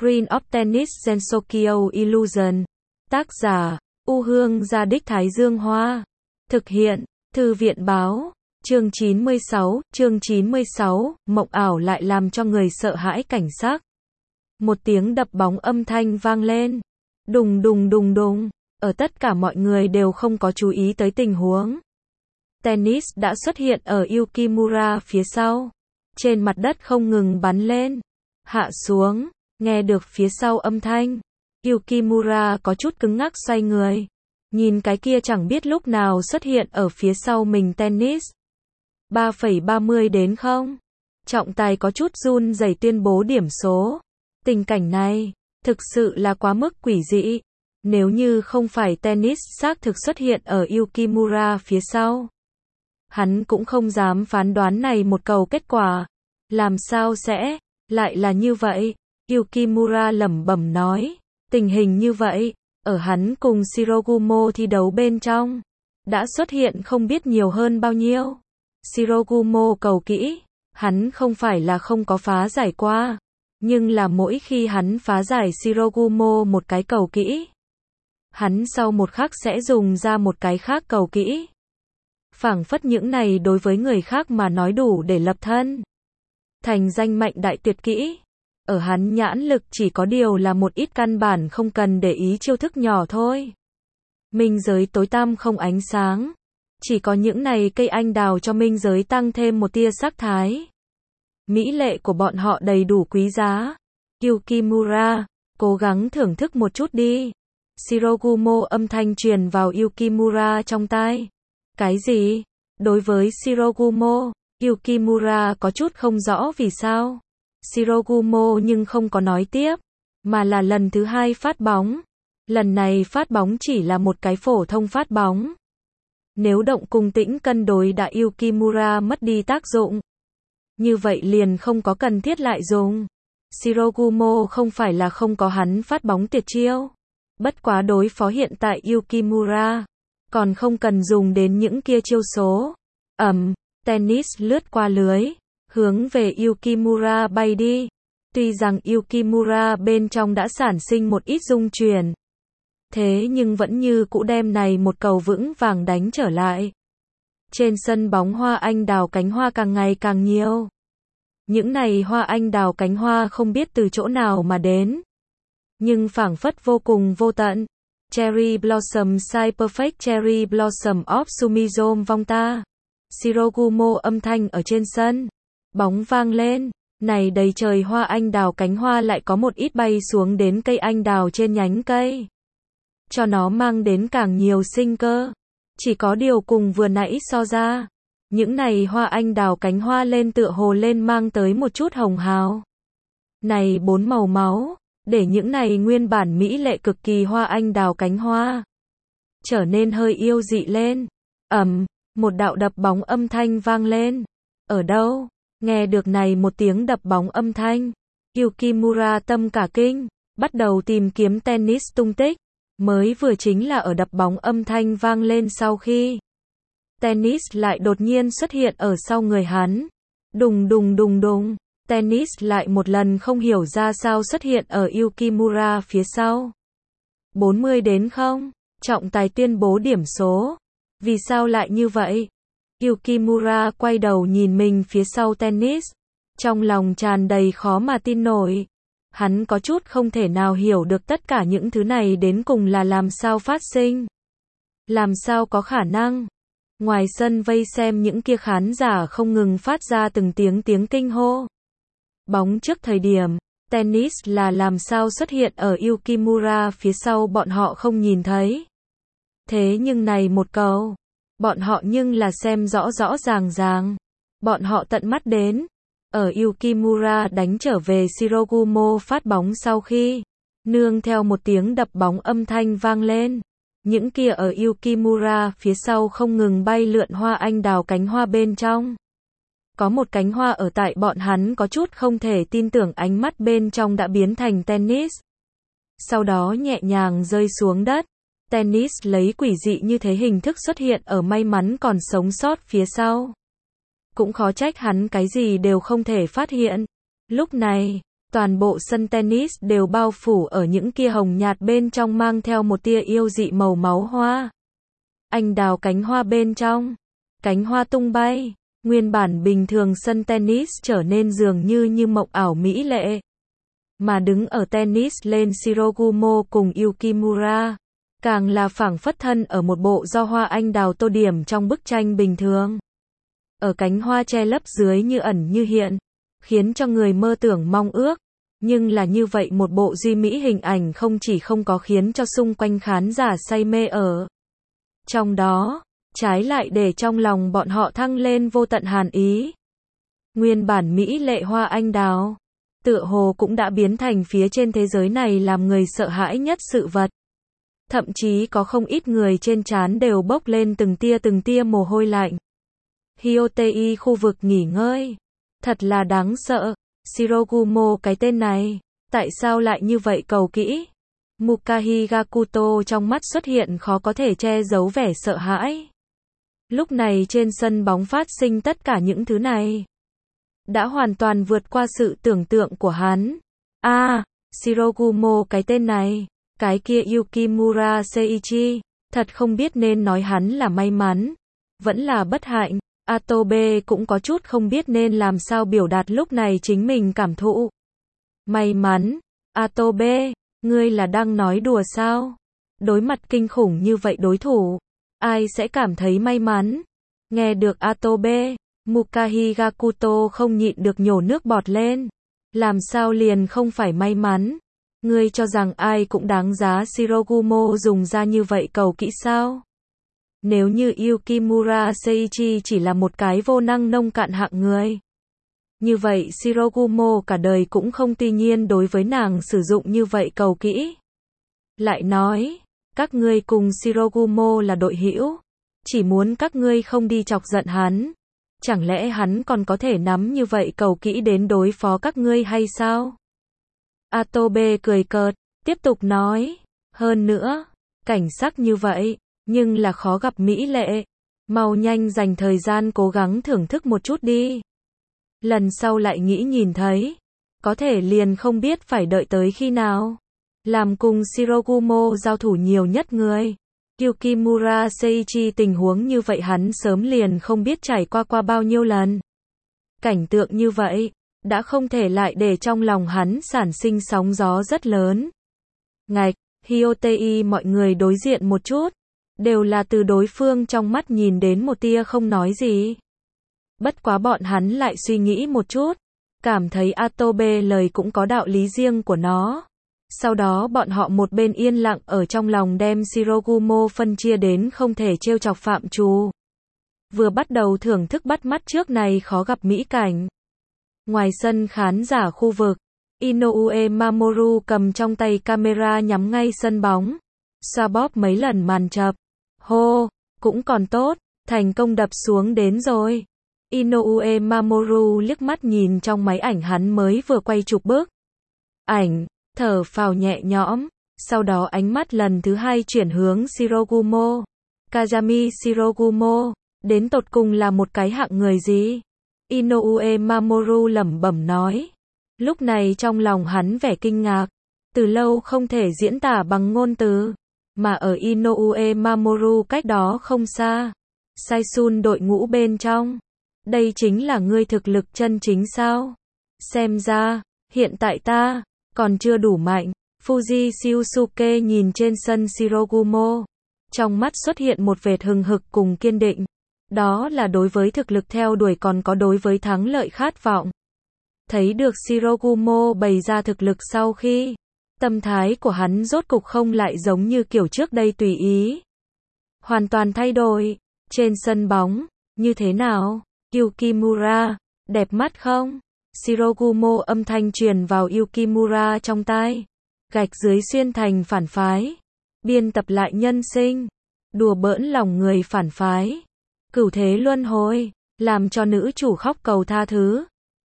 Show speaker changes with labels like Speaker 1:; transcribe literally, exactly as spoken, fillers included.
Speaker 1: Green of Tennis Gensokyo Illusion. Tác giả, U Hương Gia Đích Thái Dương Hoa. Thực hiện, Thư viện Báo. Chương chín mươi sáu, chương chín mươi sáu, mộng ảo lại làm cho người sợ hãi cảnh sắc. Một tiếng đập bóng âm thanh vang lên. Đùng đùng đùng đùng, ở tất cả mọi người đều không có chú ý tới tình huống. Tennis đã xuất hiện ở Yukimura phía sau. Trên mặt đất không ngừng bắn lên, hạ xuống, nghe được phía sau âm thanh. Yukimura có chút cứng ngắc xoay người. Nhìn cái kia chẳng biết lúc nào xuất hiện ở phía sau mình Tennis. ba phẩy ba mươi đến không. Trọng tài có chút run rẩy tuyên bố điểm số. Tình cảnh này, thực sự là quá mức quỷ dị. Nếu như không phải Tennis xác thực xuất hiện ở Yukimura phía sau, hắn cũng không dám phán đoán này một cầu kết quả. Làm sao sẽ lại là như vậy? Yukimura lẩm bẩm nói. Tình hình như vậy, ở hắn cùng Shirogumo thi đấu bên trong, đã xuất hiện không biết nhiều hơn bao nhiêu. Shirogumo cầu kỹ, hắn không phải là không có phá giải qua, nhưng là mỗi khi hắn phá giải Shirogumo một cái cầu kỹ, hắn sau một khắc sẽ dùng ra một cái khác cầu kỹ. Phảng phất những này đối với người khác mà nói đủ để lập thân thành danh mạnh đại tuyệt kỹ. Ở hắn nhãn lực chỉ có điều là một ít căn bản không cần để ý chiêu thức nhỏ thôi. Minh giới tối tăm không ánh sáng, chỉ có những này cây anh đào cho minh giới tăng thêm một tia sắc thái. Mỹ lệ của bọn họ đầy đủ quý giá. Yukimura, cố gắng thưởng thức một chút đi. Shirogumo âm thanh truyền vào Yukimura trong tai. Cái gì? Đối với Shirogumo, Yukimura có chút không rõ vì sao. Shirogumo nhưng không có nói tiếp, mà là lần thứ hai phát bóng. Lần này phát bóng chỉ là một cái phổ thông phát bóng. Nếu động cùng tĩnh cân đối đã Yukimura mất đi tác dụng, như vậy liền không có cần thiết lại dùng. Shirogumo không phải là không có hắn phát bóng tuyệt chiêu. Bất quá đối phó hiện tại Yukimura, còn không cần dùng đến những kia chiêu số. Ầm, Tennis lướt qua lưới, hướng về Yukimura bay đi. Tuy rằng Yukimura bên trong đã sản sinh một ít rung chuyển, thế nhưng vẫn như cũ đem này một cầu vững vàng đánh trở lại. Trên sân bóng hoa anh đào cánh hoa càng ngày càng nhiều. Những này hoa anh đào cánh hoa không biết từ chỗ nào mà đến, nhưng phảng phất vô cùng vô tận. Cherry Blossom Sai Perfect Cherry Blossom of Sumizome Vongta. Shirogumo âm thanh ở trên sân. Bóng vang lên. Này đầy trời hoa anh đào cánh hoa lại có một ít bay xuống đến cây anh đào trên nhánh cây, cho nó mang đến càng nhiều sinh cơ. Chỉ có điều cùng vừa nãy so ra, những này hoa anh đào cánh hoa lên tựa hồ lên mang tới một chút hồng hào. Này bốn màu máu, để những này nguyên bản mỹ lệ cực kỳ hoa anh đào cánh hoa trở nên hơi yêu dị lên. Ầm, một đạo đập bóng âm thanh vang lên. Ở đâu? Nghe được này một tiếng đập bóng âm thanh, Yukimura tâm cả kinh, bắt đầu tìm kiếm Tennis tung tích. Mới vừa chính là ở đập bóng âm thanh vang lên sau khi, Tennis lại đột nhiên xuất hiện ở sau người hắn. Đùng đùng đùng đùng, Tennis lại một lần không hiểu ra sao xuất hiện ở Yukimura phía sau. bốn mươi đến không, trọng tài tuyên bố điểm số. Vì sao lại như vậy? Yukimura quay đầu nhìn mình phía sau Tennis, trong lòng tràn đầy khó mà tin nổi. Hắn có chút không thể nào hiểu được tất cả những thứ này đến cùng là làm sao phát sinh. Làm sao có khả năng? Ngoài sân vây xem những kia khán giả không ngừng phát ra từng tiếng tiếng kinh hô. Bóng trước thời điểm, Tennis là làm sao xuất hiện ở Yukimura phía sau bọn họ không nhìn thấy. Thế nhưng này một cầu, bọn họ nhưng là xem rõ rõ ràng ràng. Bọn họ tận mắt đến. Ở Yukimura đánh trở về Shirogumo phát bóng sau khi, nương theo một tiếng đập bóng âm thanh vang lên. Những kia ở Yukimura phía sau không ngừng bay lượn hoa anh đào cánh hoa bên trong. Có một cánh hoa ở tại bọn hắn có chút không thể tin tưởng ánh mắt bên trong đã biến thành Tennis. Sau đó nhẹ nhàng rơi xuống đất. Tennis lấy quỷ dị như thế hình thức xuất hiện ở may mắn còn sống sót phía sau. Cũng khó trách hắn cái gì đều không thể phát hiện. Lúc này, Toàn bộ sân tennis đều bao phủ ở những kia hồng nhạt bên trong mang theo một tia yêu dị màu máu hoa. Anh đào cánh hoa bên trong. Cánh hoa tung bay. Nguyên bản bình thường sân tennis trở nên dường như như mộng ảo mỹ lệ. Mà đứng ở tennis lên Shirogumo cùng Yukimura, càng là phảng phất thân ở một bộ do hoa anh đào tô điểm trong bức tranh bình thường. Ở cánh hoa che lấp dưới như ẩn như hiện, khiến cho người mơ tưởng mong ước. Nhưng là như vậy một bộ duy mỹ hình ảnh không chỉ không có khiến cho xung quanh khán giả say mê ở trong đó, trái lại để trong lòng bọn họ thăng lên vô tận hàn ý. Nguyên bản mỹ lệ hoa anh đào, tựa hồ cũng đã biến thành phía trên thế giới này làm người sợ hãi nhất sự vật. Thậm chí có không ít người trên trán đều bốc lên từng tia từng tia mồ hôi lạnh. Hyotei khu vực nghỉ ngơi. Thật là đáng sợ. Shirogumo cái tên này, tại sao lại như vậy cầu kỹ? Mukahi Gakuto trong mắt xuất hiện khó có thể che giấu vẻ sợ hãi. Lúc này trên sân bóng phát sinh tất cả những thứ này. Đã hoàn toàn vượt qua sự tưởng tượng của hắn. A, à, Shirogumo cái tên này, cái kia Yukimura Seiichi, thật không biết nên nói hắn là may mắn, vẫn là bất hạnh. Atobe cũng có chút không biết nên làm sao biểu đạt lúc này chính mình cảm thụ. May mắn, Atobe, ngươi là đang nói đùa sao? Đối mặt kinh khủng như vậy đối thủ, ai sẽ cảm thấy may mắn? Nghe được Atobe, Mukahi Gakuto không nhịn được nhổ nước bọt lên. Làm sao liền không phải may mắn? Ngươi cho rằng ai cũng đáng giá Shirogumo dùng ra như vậy cầu kỹ sao? Nếu như Yukimura Seiichi chỉ là một cái vô năng nông cạn hạng người, như vậy Shirogumo cả đời cũng không tuy nhiên đối với nàng sử dụng như vậy cầu kỹ. Lại nói, các ngươi cùng Shirogumo là đội hữu, chỉ muốn các ngươi không đi chọc giận hắn. Chẳng lẽ hắn còn có thể nắm như vậy cầu kỹ đến đối phó các ngươi hay sao? Atobe cười cợt, tiếp tục nói, hơn nữa, cảnh sắc như vậy, nhưng là khó gặp mỹ lệ. Mau nhanh dành thời gian cố gắng thưởng thức một chút đi. Lần sau lại nghĩ nhìn thấy, có thể liền không biết phải đợi tới khi nào. Làm cùng Shirogumo giao thủ nhiều nhất người. Yukimura Seiichi tình huống như vậy hắn sớm liền không biết trải qua qua bao nhiêu lần. Cảnh tượng như vậy, đã không thể lại để trong lòng hắn sản sinh sóng gió rất lớn. Ngạch, Hyotei mọi người đối diện một chút. Đều là từ đối phương trong mắt nhìn đến một tia không nói gì. Bất quá bọn hắn lại suy nghĩ một chút, cảm thấy Atobe lời cũng có đạo lý riêng của nó. Sau đó bọn họ một bên yên lặng ở trong lòng đem Shirogumo phân chia đến không thể trêu chọc phạm trù. Vừa bắt đầu thưởng thức bắt mắt trước này khó gặp mỹ cảnh. Ngoài sân khán giả khu vực, Inoue Mamoru cầm trong tay camera nhắm ngay sân bóng, xoa bóp mấy lần màn chập. Hô, cũng còn tốt, thành công đập xuống đến rồi. Inoue Mamoru liếc mắt nhìn trong máy ảnh hắn mới vừa quay chụp bức ảnh, thở phào nhẹ nhõm, sau đó ánh mắt lần thứ hai chuyển hướng Shirogumo. Kazami Shirogumo, đến tột cùng là một cái hạng người gì? Inoue Mamoru lẩm bẩm nói. Lúc này trong lòng hắn vẻ kinh ngạc, từ lâu không thể diễn tả bằng ngôn từ. Mà ở Inoue Mamoru cách đó không xa, Saisun đội ngũ bên trong. Đây chính là ngươi thực lực chân chính sao? Xem ra, hiện tại ta, còn chưa đủ mạnh. Fuji Shiusuke nhìn trên sân Shirogumo. Trong mắt xuất hiện một vệt hừng hực cùng kiên định. Đó là đối với thực lực theo đuổi còn có đối với thắng lợi khát vọng. Thấy được Shirogumo bày ra thực lực sau khi, tâm thái của hắn rốt cục không lại giống như kiểu trước đây tùy ý. Hoàn toàn thay đổi. Trên sân bóng, như thế nào? Yukimura, đẹp mắt không? Shirogumo âm thanh truyền vào Yukimura trong tai. Gạch dưới xuyên thành phản phái. Biên tập lại nhân sinh. Đùa bỡn lòng người phản phái. Cửu thế luân hồi. Làm cho nữ chủ khóc cầu tha thứ.